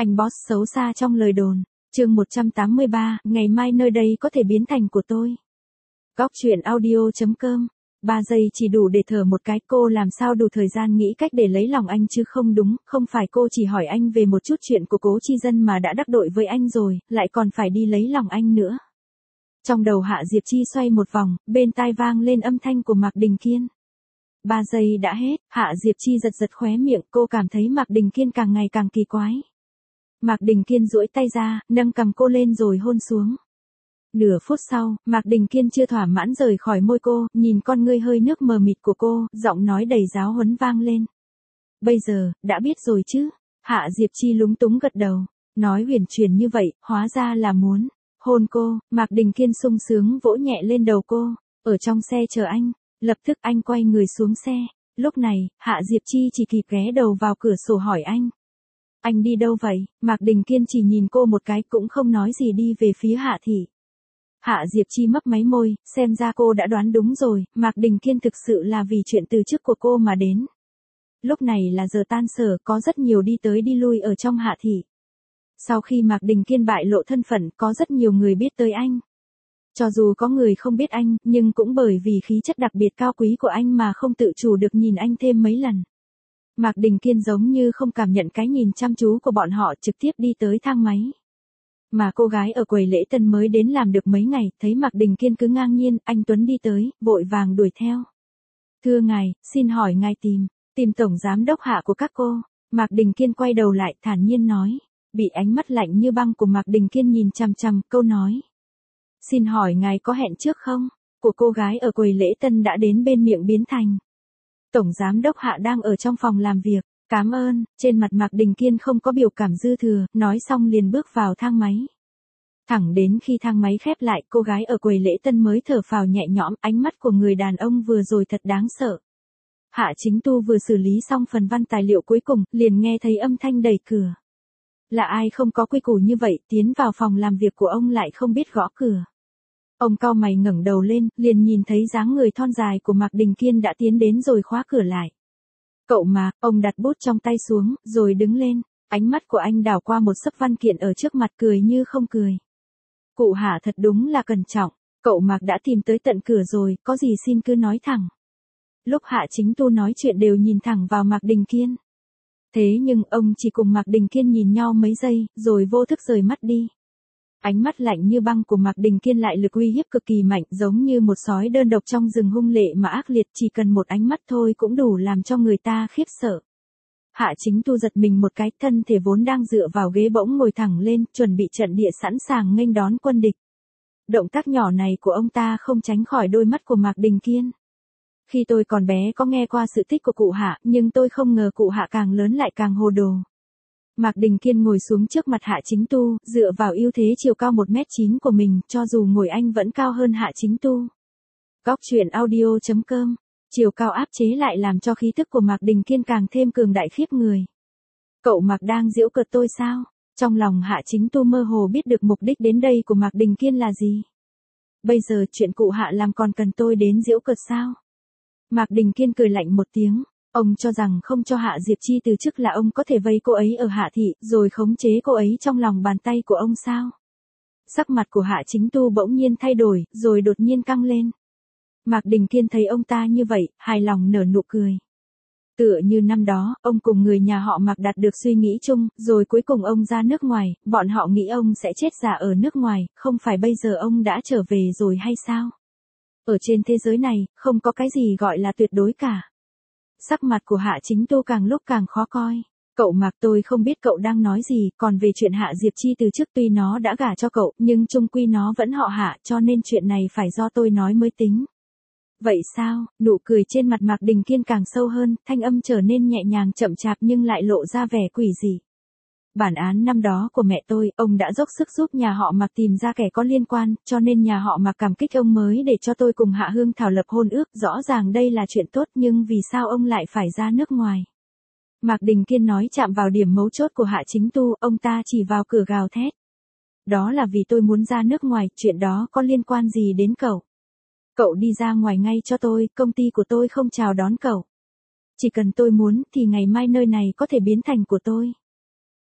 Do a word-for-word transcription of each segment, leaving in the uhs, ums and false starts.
Anh boss xấu xa trong lời đồn. Chương một trăm tám mươi ba, ngày mai nơi đây có thể biến thành của tôi. Góc truyện audio chấm com. Ba giây chỉ đủ để thở một cái, cô làm sao đủ thời gian nghĩ cách để lấy lòng anh chứ không đúng, không phải cô chỉ hỏi anh về một chút chuyện của Cố Chi Dân mà đã đắc tội với anh rồi, lại còn phải đi lấy lòng anh nữa. Trong đầu Hạ Diệp Chi xoay một vòng, bên tai vang lên âm thanh của Mạc Đình Kiên. Ba giây đã hết, Hạ Diệp Chi giật giật khóe miệng, cô cảm thấy Mạc Đình Kiên càng ngày càng kỳ quái. Mạc Đình Kiên duỗi tay ra, nâng cằm cô lên rồi hôn xuống. Nửa phút sau, Mạc Đình Kiên chưa thỏa mãn rời khỏi môi cô, nhìn con ngươi hơi nước mờ mịt của cô, giọng nói đầy giáo huấn vang lên. Bây giờ, đã biết rồi chứ? Hạ Diệp Chi lúng túng gật đầu, nói huyền chuyển như vậy, hóa ra là muốn hôn cô. Mạc Đình Kiên sung sướng vỗ nhẹ lên đầu cô, ở trong xe chờ anh. Lập tức anh quay người xuống xe. Lúc này, Hạ Diệp Chi chỉ kịp ghé đầu vào cửa sổ hỏi anh. Anh đi đâu vậy? Mạc Đình Kiên chỉ nhìn cô một cái cũng không nói gì đi về phía Hạ Thị. Hạ Diệp Chi mấp máy môi, xem ra cô đã đoán đúng rồi, Mạc Đình Kiên thực sự là vì chuyện từ chức của cô mà đến. Lúc này là giờ tan sở, có rất nhiều đi tới đi lui ở trong Hạ Thị. Sau khi Mạc Đình Kiên bại lộ thân phận, có rất nhiều người biết tới anh. Cho dù có người không biết anh, nhưng cũng bởi vì khí chất đặc biệt cao quý của anh mà không tự chủ được nhìn anh thêm mấy lần. Mạc Đình Kiên giống như không cảm nhận cái nhìn chăm chú của bọn họ, trực tiếp đi tới thang máy. Mà cô gái ở quầy lễ tân mới đến làm được mấy ngày, thấy Mạc Đình Kiên cứ ngang nhiên, anh Tuấn đi tới, vội vàng đuổi theo. Thưa ngài, xin hỏi ngài tìm, tìm tổng giám đốc Hạ của các cô. Mạc Đình Kiên quay đầu lại, thản nhiên nói. Bị ánh mắt lạnh như băng của Mạc Đình Kiên nhìn chằm chằm, câu nói. Xin hỏi ngài có hẹn trước không? Của cô gái ở quầy lễ tân đã đến bên miệng biến thành. Tổng giám đốc Hạ đang ở trong phòng làm việc. Cảm ơn. Trên mặt Mạc Đình Kiên không có biểu cảm dư thừa, nói xong liền bước vào thang máy. Thẳng đến khi thang máy khép lại, cô gái ở quầy lễ tân mới thở phào nhẹ nhõm, ánh mắt của người đàn ông vừa rồi thật đáng sợ. Hạ Chính Tu vừa xử lý xong phần văn tài liệu cuối cùng, liền nghe thấy âm thanh đẩy cửa. Là ai không có quy củ như vậy, tiến vào phòng làm việc của ông lại không biết gõ cửa. Ông cau mày ngẩng đầu lên, liền nhìn thấy dáng người thon dài của Mạc Đình Kiên đã tiến đến rồi khóa cửa lại. Cậu Mạc, ông đặt bút trong tay xuống, rồi đứng lên, ánh mắt của anh đảo qua một xấp văn kiện ở trước mặt cười như không cười. Cụ Hạ thật đúng là cẩn trọng, cậu Mạc đã tìm tới tận cửa rồi, có gì xin cứ nói thẳng. Lúc Hạ Chính Tu nói chuyện đều nhìn thẳng vào Mạc Đình Kiên. Thế nhưng ông chỉ cùng Mạc Đình Kiên nhìn nhau mấy giây, rồi vô thức rời mắt đi. Ánh mắt lạnh như băng của Mạc Đình Kiên lại lực uy hiếp cực kỳ mạnh, giống như một sói đơn độc trong rừng hung lệ mà ác liệt, chỉ cần một ánh mắt thôi cũng đủ làm cho người ta khiếp sợ. Hạ Chính Tu giật mình một cái, thân thể vốn đang dựa vào ghế bỗng ngồi thẳng lên, chuẩn bị trận địa sẵn sàng nghênh đón quân địch. Động tác nhỏ này của ông ta không tránh khỏi đôi mắt của Mạc Đình Kiên. Khi tôi còn bé có nghe qua sự tích của cụ Hạ, nhưng tôi không ngờ cụ Hạ càng lớn lại càng hồ đồ. Mạc Đình Kiên ngồi xuống trước mặt Hạ Chính Tu, dựa vào ưu thế chiều cao một mét chín của mình, cho dù ngồi anh vẫn cao hơn Hạ Chính Tu. Góc truyện audio chấm com. Chiều cao áp chế lại làm cho khí tức của Mạc Đình Kiên càng thêm cường đại khiếp người. Cậu Mạc đang giễu cợt tôi sao? Trong lòng Hạ Chính Tu mơ hồ biết được mục đích đến đây của Mạc Đình Kiên là gì. Bây giờ chuyện cụ Hạ làm còn cần tôi đến giễu cợt sao? Mạc Đình Kiên cười lạnh một tiếng. Ông cho rằng không cho Hạ Diệp Chi từ chức là ông có thể vây cô ấy ở Hạ Thị, rồi khống chế cô ấy trong lòng bàn tay của ông sao? Sắc mặt của Hạ Chính Tu bỗng nhiên thay đổi, rồi đột nhiên căng lên. Mạc Đình Kiên thấy ông ta như vậy, hài lòng nở nụ cười. Tựa như năm đó, ông cùng người nhà họ Mạc đạt được suy nghĩ chung, rồi cuối cùng ông ra nước ngoài, bọn họ nghĩ ông sẽ chết già ở nước ngoài, không phải bây giờ ông đã trở về rồi hay sao? Ở trên thế giới này, không có cái gì gọi là tuyệt đối cả. Sắc mặt của Hạ Chính Tu càng lúc càng khó coi. Cậu Mạc, tôi không biết cậu đang nói gì, còn về chuyện Hạ Diệp Chi từ trước tuy nó đã gả cho cậu, nhưng chung quy nó vẫn họ Hạ, cho nên chuyện này phải do tôi nói mới tính. Vậy sao? Nụ cười trên mặt Mạc Đình Kiên càng sâu hơn, thanh âm trở nên nhẹ nhàng chậm chạp nhưng lại lộ ra vẻ quỷ dị. Bản án năm đó của mẹ tôi, ông đã dốc sức giúp nhà họ Mạc tìm ra kẻ có liên quan, cho nên nhà họ Mạc cảm kích ông mới để cho tôi cùng Hạ Hương Thảo lập hôn ước, rõ ràng đây là chuyện tốt nhưng vì sao ông lại phải ra nước ngoài? Mạc Đình Kiên nói chạm vào điểm mấu chốt của Hạ Chính Tu, ông ta chỉ vào cửa gào thét. Đó là vì tôi muốn ra nước ngoài, chuyện đó có liên quan gì đến cậu? Cậu đi ra ngoài ngay cho tôi, công ty của tôi không chào đón cậu. Chỉ cần tôi muốn thì ngày mai nơi này có thể biến thành của tôi.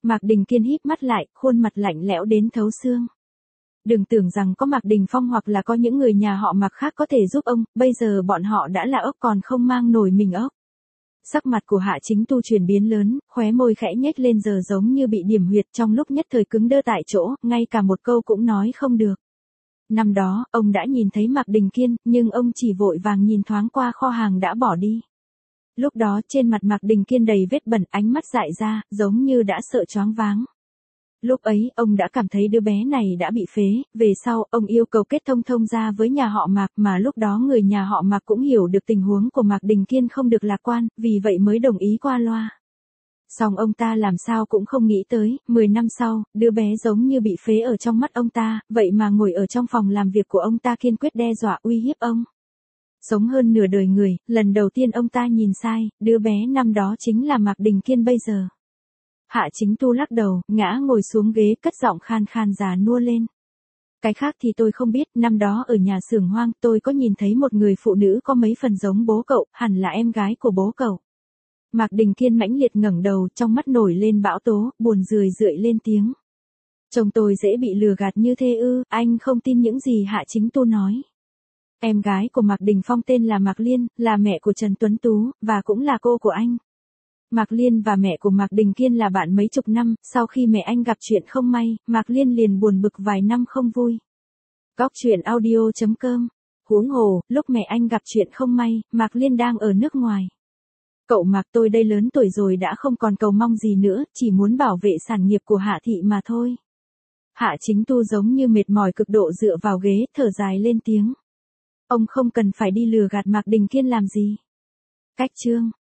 Mạc Đình Kiên híp mắt lại, khuôn mặt lạnh lẽo đến thấu xương. Đừng tưởng rằng có Mạc Đình Phong hoặc là có những người nhà họ Mạc khác có thể giúp ông, bây giờ bọn họ đã là ốc còn không mang nổi mình ốc. Sắc mặt của Hạ Chính Tu chuyển biến lớn, khóe môi khẽ nhếch lên giờ giống như bị điểm huyệt, trong lúc nhất thời cứng đơ tại chỗ, ngay cả một câu cũng nói không được. Năm đó, ông đã nhìn thấy Mạc Đình Kiên, nhưng ông chỉ vội vàng nhìn thoáng qua kho hàng đã bỏ đi. Lúc đó trên mặt Mạc Đình Kiên đầy vết bẩn, ánh mắt dại ra, giống như đã sợ choáng váng. Lúc ấy, ông đã cảm thấy đứa bé này đã bị phế, về sau, ông yêu cầu kết thông thông gia với nhà họ Mạc, mà lúc đó người nhà họ Mạc cũng hiểu được tình huống của Mạc Đình Kiên không được lạc quan, vì vậy mới đồng ý qua loa. Song ông ta làm sao cũng không nghĩ tới, mười năm sau, đứa bé giống như bị phế ở trong mắt ông ta, vậy mà ngồi ở trong phòng làm việc của ông ta kiên quyết đe dọa uy hiếp ông. Sống hơn nửa đời người, lần đầu tiên ông ta nhìn sai, đứa bé năm đó chính là Mạc Đình Kiên bây giờ. Hạ Chính Tu lắc đầu, ngã ngồi xuống ghế, cất giọng khan khan già nua lên. Cái khác thì tôi không biết, năm đó ở nhà xưởng hoang tôi có nhìn thấy một người phụ nữ có mấy phần giống bố cậu, hẳn là em gái của bố cậu. Mạc Đình Kiên mãnh liệt ngẩng đầu, trong mắt nổi lên bão tố, buồn rười rượi lên tiếng. Chồng tôi dễ bị lừa gạt như thế ư, anh không tin những gì Hạ Chính Tu nói. Em gái của Mạc Đình Phong tên là Mạc Liên, là mẹ của Trần Tuấn Tú, và cũng là cô của anh. Mạc Liên và mẹ của Mạc Đình Kiên là bạn mấy chục năm, sau khi mẹ anh gặp chuyện không may, Mạc Liên liền buồn bực vài năm không vui. Góc truyện audio chấm com. Huống hồ, lúc mẹ anh gặp chuyện không may, Mạc Liên đang ở nước ngoài. Cậu Mạc, tôi đây lớn tuổi rồi đã không còn cầu mong gì nữa, chỉ muốn bảo vệ sản nghiệp của Hạ thị mà thôi. Hạ Chính Tu giống như mệt mỏi cực độ dựa vào ghế, thở dài lên tiếng. Ông không cần phải đi lừa gạt Mạc Đình Kiên làm gì. Cách chương.